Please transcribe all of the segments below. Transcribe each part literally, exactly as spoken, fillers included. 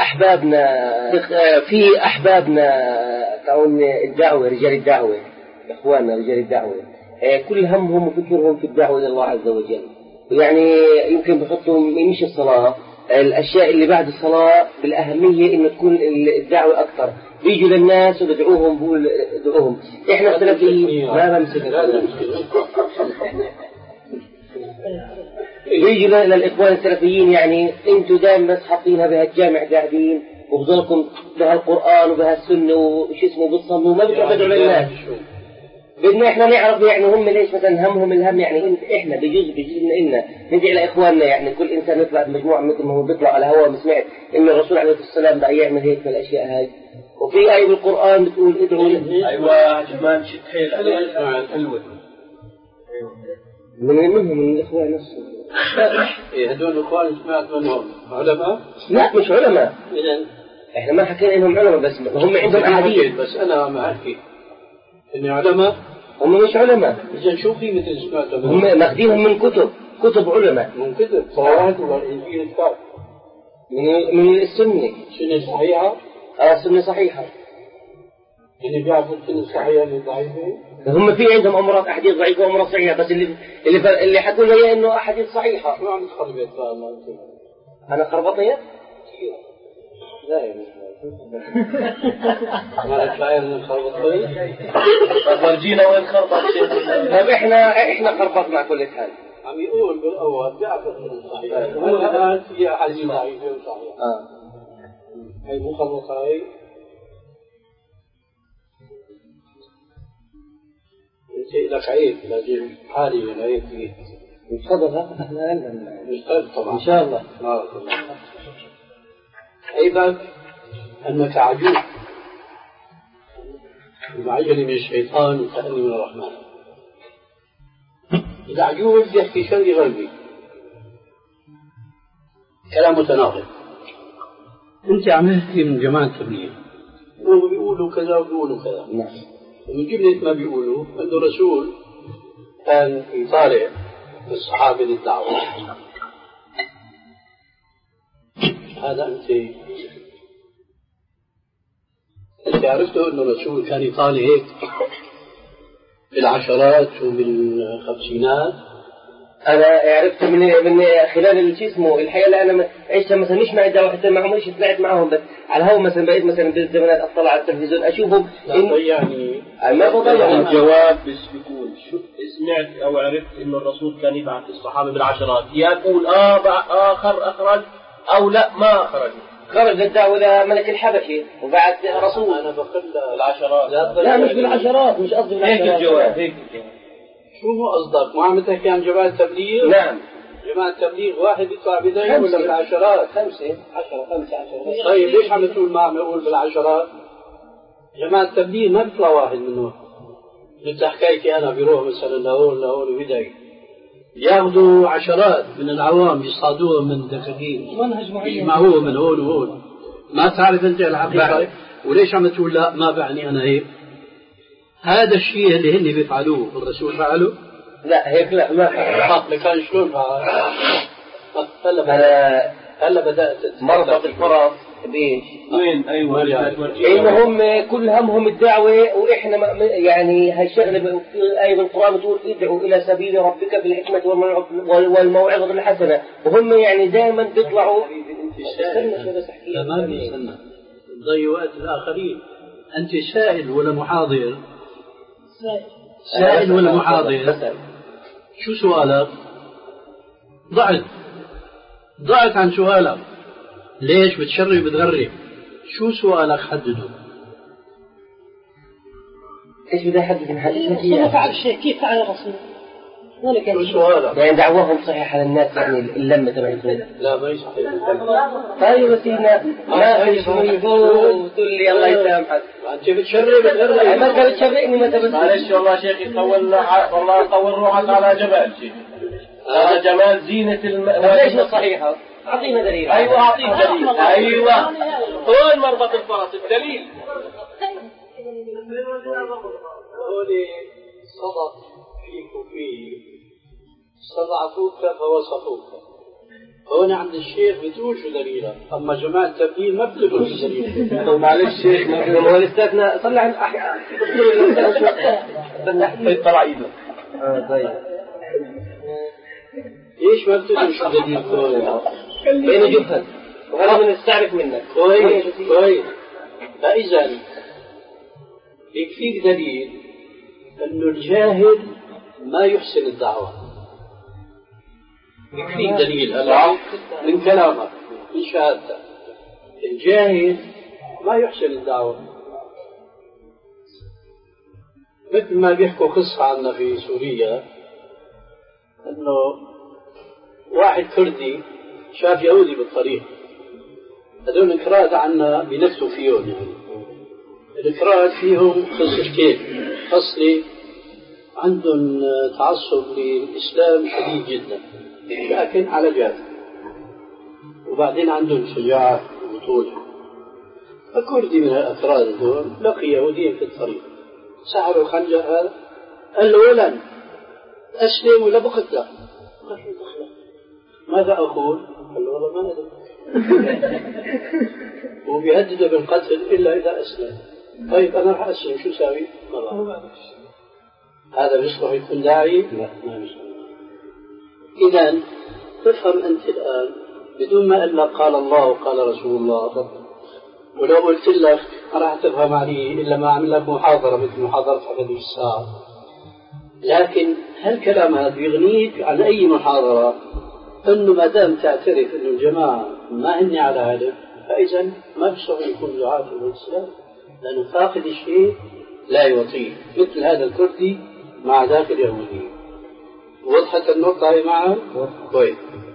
أحبابنا في أحبابنا كون الدعوة، رجال الدعوة، إخواننا رجال الدعوة، كل همهم وفكرهم في الدعوة إلى الله عز وجل. يعني يمكن بحطوا مش الصلاة، الأشياء اللي بعد الصلاة بالأهمية إنه تكون الدعوة أكثر. بيجوا للناس وبدعوهم، بقول ادعوهم. إحنا السلفيين ما بمسك بيجوا للإخوان السلفيين، يعني أنتوا دائما بس حاطينها بهالجامع قاعدين وبظلكم بهالقرآن وبهالسنة وش اسمه بتصلوا، ما بتروحوا تدعوا للناس. بدنا إحنا نعرف يعني هم ليش مثلا همهم الهم، يعني إحنا بجوز بجوز إننا ندعي لإخواننا. يعني كل إنسان يطلع بمجموعة مثل ما هو بيطلع على هوا. مسمعت إن الرسول عليه الصلاة والسلام بقى يعمل هيك من الأشياء هاي، وفي آية بالقرآن بتقول ادعوا له. أيوة جمال شد حيل الحلوة من منهم من الإخوان نفسهم. إيه هدول الإخوان سمعت منهم علماء؟ لا مش علماء. إذن إحنا ما حكينا إنهم علماء، بس هم عندهم أحاديث. بس أنا ما أحكي إني علماء، هم مش علماء. إذا شو قيمة اللي سمعتهم؟ هم ماخذينهم من كتب كتب علماء. من كتب صلاة والإنجيل كتاب من من السنة. سنة صحيحة؟ آه سنة صحيحة. اللي بيعرفوا السنة الصحيحة اللي ضعيفة؟ هم في عندهم أمراض أحاديث ضعيفة وأمراض صحيحة، بس اللي اللي اللي حكوا لي إياه إنه أحاديث صحيحة. شو عم تخربط بقى الله أنت؟ أنا خربطت؟ لا يعني ما أتلاقي من خربطين؟ فرجينا وين خربط شيء. طيب إحنا إحنا خربطنا كل حال. عم يقول بالأول بيعرف السنة الصحيحة، هو الآن في أحاديث ضعيفة وصحيحة. آه. هي مو خربطة هي؟ انت لك عيب لازم حالي من عيب فيه. تفضل ها احنا عندنا مستعد طبعا ان شاء الله. اه عيبك انك عجوز ومعجل من الشيطان وتأني من الرحمن. اذا عجوز يحكي شيء غربي كلام متناقض. انت عم تحكي من جماعة التبليغ وبيقولوا كذا وبيقولوا كذا. نعم. ومن جملة ما بيقولوا أن الرسول كان يطالع الصحابة للدعوة. هذا أنت أنت عرفته أن الرسول كان يطالع هيك بالعشرات وبالخمسينات؟ أنا عرفت من من خلال شو اسمه الحياة اللي أنا عشتها، مثلا مش مع الدعوة حتى ما عمريش طلعت معهم، بس على الهوا مثلا بقيت مثلا بالزمانات أطلع على التلفزيون أشوفهم. إن يعني ما بضيع الجواب بس بيقول شو سمعت أو عرفت إنه الرسول كان يبعث الصحابة بالعشرات، يا تقول آه آخر أخرج أو لا ما أخرج. خرج للدعوة لملك الحبشي وبعد رسول. أنا بقول العشرات. لا مش بالعشرات، مش قصدي بالعشرات. هيك الجواب هيك. شو هو قصدك؟ ما عم تحكي عن جماعة التبليغ؟ نعم. جماعة التبليغ واحد يطلع بداية ولا بالعشرات؟ خمسة عشرة خمسة عشرة. طيب ليش عم تقول ما عم يقول بالعشرات؟ جماعة التبليغ ما بيطلع واحد منهم. مثل حكايتي أنا بيروح مثلا لهون لهون وبداية ياخذوا عشرات من العوام يصطادوهم من دكاكين منهج معين يجمعوه من هون وهون. ما تعرف أنت الحقيقة؟ وليش عم تقول لا ما بعني أنا هيك؟ هذا الشيء اللي هن بيفعلوه الرسول فعله؟ لا هيك لا ما فعل. كان شلون فعل؟ هلا أنا هلا بدأت مربط الفرس بإيش؟ وين أيوة إنهم كل همهم الدعوة، وإحنا يعني هالشغلة في آية القرآن تقول ادعوا إلى سبيل ربك بالحكمة والموعظة الحسنة، وهم يعني دائما بيطلعوا. لا ما بيستنى تضيع وقت الآخرين. أنت سائل ولا محاضر؟ سائل ولا محاضر؟ شو سؤالك؟ ضعت ضعت عن سؤالك. ليش بتشرب بتغرب؟ شو سؤالك حدده؟ ايش بدي احدد من حديثنا كيف فعل الشيء؟ كيف فعل الرسول؟ شو سؤالك؟ يعني دعوهم صحيح على الناس، يعني اللمة تبعتهم. لا ما يصحيح. طيب بس سيدنا ما في شو يقول تقول لي الله يسامحك. انت بتشرب بتغرب. ما انت بتشرقني ما انت بس. معلش والله شيخ يطول والله يطول روحك على جبل شيخ. هذا جمال زينة الم... ليش الصحيحة؟ أعطينا دليل. أيوة أعطينا دليل. أيوة وين مربط الفرس الدليل؟ قولي صدق فيك وفيه استضعفوك فوصفوك هون عند الشيخ بتقول شو دليله، اما جماعه التبديل ما بتقول شو دليله. طيب معلش شيخ هو لساتنا صلى عن احياء طلع ايده. اه طيب ليش ما بتقول شو دليل هون؟ بين جبهة وهذا من نستعرف منك. كويس كويس. فاذا يكفيك دليل انه الجاهل ما يحسن الدعوه. يكفيك دليل هلا من كلامك من شهادتك. الجاهل ما يحسن الدعوة. مثل ما بيحكوا قصة عنا في سوريا انه واحد كردي شاف يهودي بالطريق، هذول الكراد عنا بنكتوا فيهم، يعني الكراد فيهم خصلتين: خصلة عندهم تعصب للإسلام شديد جدا لكن على جهة، وبعدين عندهم شجاعة وبطولة. فكردي من الأكراد دول لقي يهوديا في الطريق، سحروا الخنجر هذا، قال له: ولن أسلم ولا بقتله؟ قال له: دخله. ماذا أقول؟ قال له: والله ما أدري. وبيهدده بالقتل إلا إذا أسلم. طيب أنا راح أسلم، شو ساوي؟ ما بعرف. هذا بيصلح يكون داعي؟ لا ما بيصلح. إذا تفهم أنت الآن بدون ما إلا قال الله وقال رسول الله. ولو قلت لك ما راح تفهم عليه إلا ما أعمل لك محاضرة مثل محاضرة حفظ الساعة، لكن هالكلام هذا يغنيك عن أي محاضرة، أنه ما دام تعترف أن الجماعة ما هن على علم فإذا ما بيصح يكون دعاة إلى الإسلام، لأنه فاقد الشيء لا يعطيه، مثل هذا الكردي مع ذاك اليهودي. وضحت النقطة معه؟ طيب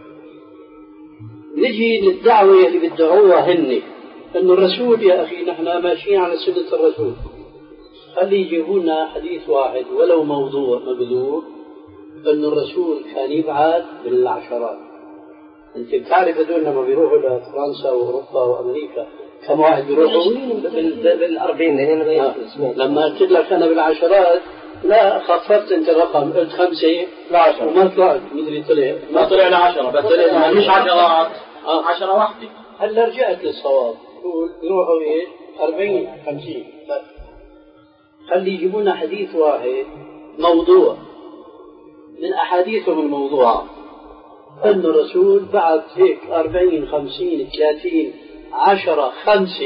نجي للدعوة اللي بيدعوها هن أن الرسول يا أخي نحن ماشيين على سنة الرسول، خلي يجيبونا حديث واحد ولو موضوع مبذور أن الرسول كان يبعث بالعشرات. أنت بتعرف هذول لما بيروحوا لفرنسا وأوروبا وأمريكا كم واحد بيروحوا؟ بالأربعين. آه. لما قلت لك أنا بالعشرات لا خففت أنت الرقم، قلت خمسة لعشرة وما طلعت مدري طلع ما طلع لعشرة، بس طلع مش عشرات، آه. عشرة واحدة. هلا رجعت للصواب، يروحوا إيش؟ أربعين خمسين. خلي يجيبونا حديث واحد موضوع من أحاديثهم الموضوعة أن الرسول بعد هيك أربعين خمسين ثلاثين عشرة خمسة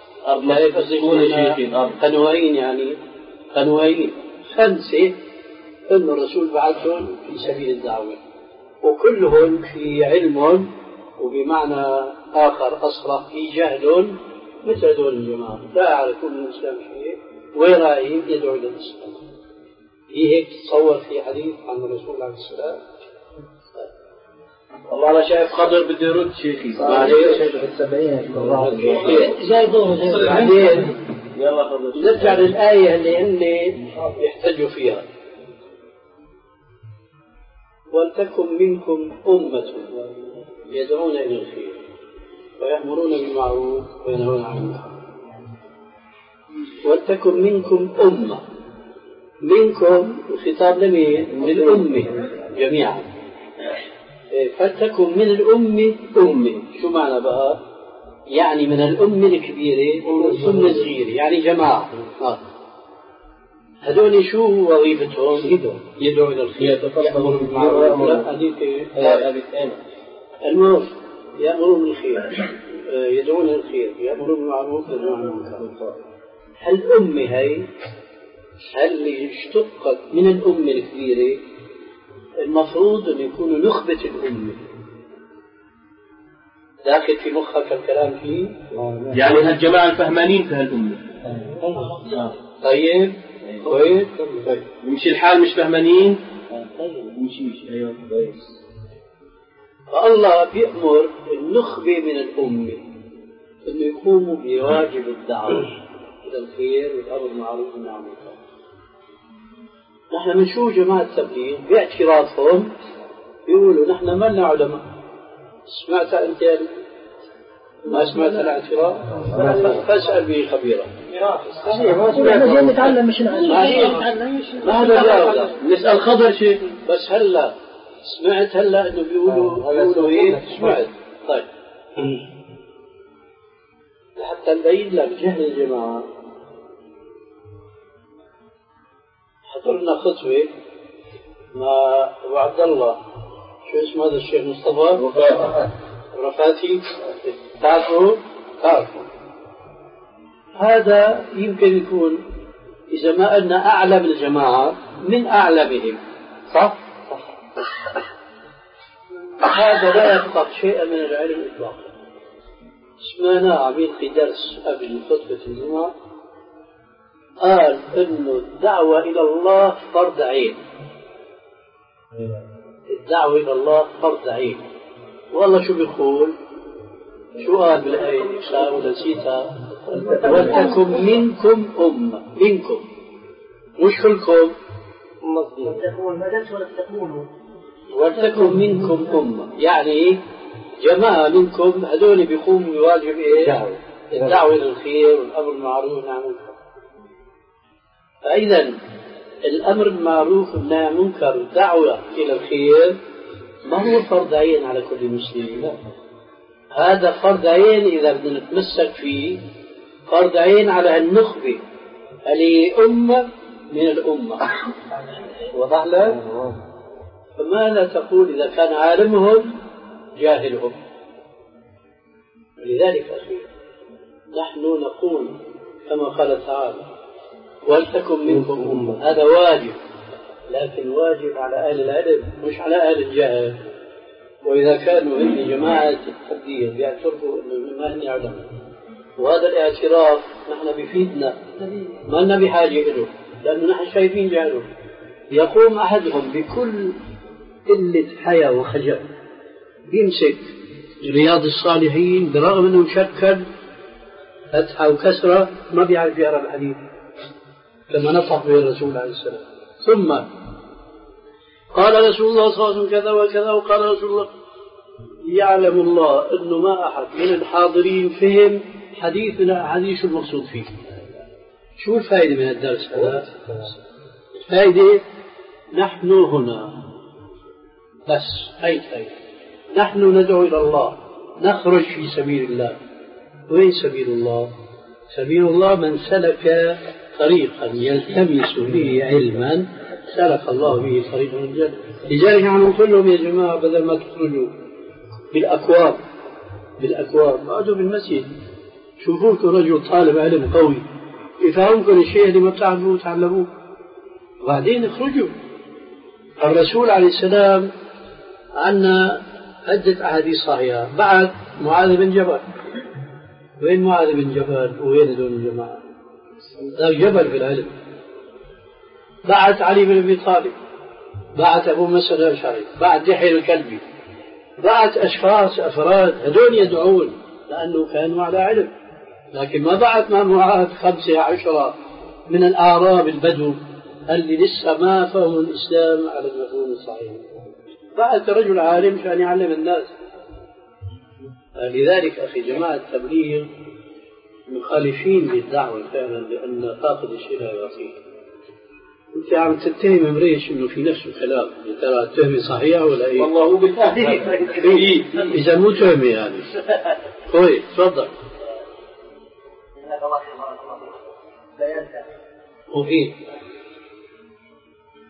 قنوين، يعني قنوين خمسة أن الرسول بعثهم في سبيل الدعوة، وكلهم في علم وبمعنى آخر أصرح في جهل مثل دول الجماعة لا يعرفون من الإسلام شيء ويرائهم يدعو إلى الإسلام. هي هيك تتصور في حديث عن الرسول عليه السلام. والله أنا شايف خضر بده يرد شيخي. بعدين نرجع للآية اللي هن يحتجوا فيها: ولتكن منكم أمة يدعون إلى الخير ويأمرون بالمعروف وينهون عن المنكر. ولتكن منكم أمة، منكم خطاب لمين؟ للأمة جميعا. فلتكن من الأمة أمة، شو معنى بقى؟ يعني من الأمة الكبيرة ثم الصغيرة، يعني جماعة. هذول شو وظيفتهم؟ يدعو إلى الخير يأمرون بالمعروف. لا هذيك الموت يأمرون بالخير يدعون إلى الخير يأمرون بالمعروف وينهون عن المنكر. هالأمة هي هل اشتقت من الأمة الكبيرة، المفروض أن يكونوا نخبة الأمة. داخل في مخك الكلام فيه؟ يعني هالجماعة الفهمانين في هالأمة. طيب كويس. طيب يمشي الحال مش فهمانين. يمشي مش أيوة كويس. فالله بيأمر النخبة من الأمة أن يقوموا بواجب الدعوة إلى الخير والأمر بالمعروف والنهي عن المنكر. نحن بنشوف جماعة التبليغ باعتراضهم يقولوا نحن ما لنا علماء. سمعت أنت ما سمعت الاعتراض؟ فاسأل به خبيرا. ما نتعلم مش نعلم. ما هذا جاوب. نسأل خضر شيء بس هلا سمعت هلا انه بيقولوا بيقولوا ايه؟ سمعت. طيب لحتى نبين لك جهل الجماعة حضرنا خطوة مع أبو عبد الله شو اسمه هذا الشيخ مصطفى الرفاتي، تعرفه؟ تعرفه. هذا يمكن يكون إذا ما قلنا أعلم الجماعة من أعلمهم، صح؟ هذا لا يفقد شيئا من العلم إطلاقا. سمعنا عم يلقي درس قبل خطبة الجمعة قال إنه الدعوة إلى الله فرض عين. الدعوة إلى الله فرض عين. والله شو بيقول؟ شو قال بالآية الإشاء ونسيتها؟ ولتكن منكم أمة. منكم مش كلكم. ولتكن منكم أمة يعني جماعة منكم هذول بيقوموا بواجب إيه؟ الدعوة إلى الخير والأمر بالمعروف والنهي عن المنكر. فإذا الأمر بالمعروف والنهي عن المنكر والدعوة إلى الخير ما هو فرض عين على كل مسلم. هذا فرض عين إذا بدنا نتمسك فيه، فرض عين على النخبة اللي أمة من الأمة. وضح لك؟ فماذا تقول إذا كان عالمهم جاهلهم؟ ولذلك أخي نحن نقول كما قال تعالى ولتكن منكم أمة، هذا واجب، لكن واجب على أهل العلم مش على أهل الجهل. وإذا كانوا هن جماعة التبديل بيعترفوا أنه ما هن يعلمون، وهذا الاعتراف نحن بفيدنا ما لنا بحاجة إله، لأنه نحن شايفين جهله. يقوم أحدهم بكل قلة حياة وخجل يمسك رياض الصالحين برغم أنه مشكل فتحة وكسرة ما بيعرف يقرأ الحديث كما نطق به الرسول عليه السلام. ثم قال رسول الله صلى الله عليه وسلم كذا وكذا، وقال رسول الله يعلم الله أنه ما أحد من الحاضرين فهم حديث من الأحاديث المقصود فيه. شو الفائدة من الدرس هذا؟ الفائدة نحن هنا بس هاي الفائدة، نحن ندعو إلى الله، نخرج في سبيل الله. وين سبيل الله؟ سبيل الله من سلك طريقا يلتمس به علما سلك الله به طريقا الجنة. لذلك نحن نقول لهم يا جماعة بدل ما تخرجوا بالأكواب بالأكواب اقعدوا بالمسجد، شوفوا لكم رجل طالب علم قوي يفهمكم الشيء اللي ما بتعرفوه تعلموه، وبعدين اخرجوا. الرسول عليه السلام عنا عدة أحاديث صحيحة بعد معاذ بن جبل. وين معاذ بن جبل وين دون الجماعة؟ ذا جبل في العلم. بعد علي بن أبي طالب، بعد أبو مسعود الأشعري، بعد دحية الكلبي، بعد أشخاص أفراد هذول يدعون لأنه كانوا على علم. لكن ما بعد ما معاذ خمسة عشرة من الأعراب البدو اللي لسه ما فهموا الإسلام على المفهوم الصحيح. بعد رجل عالم عشان يعلم الناس. لذلك أخي جماعة التبليغ مخالفين للدعوة فعلا، لأن فاقد الشيء لا يعطيه. أنت عم تتهم امريش إنه في نفسه كلام، ترى التهمة صحيحة ولا إيه؟ والله هو بالفهم. إذا مو تهمة يعني. كويس تفضل. لا ينفع. وفيه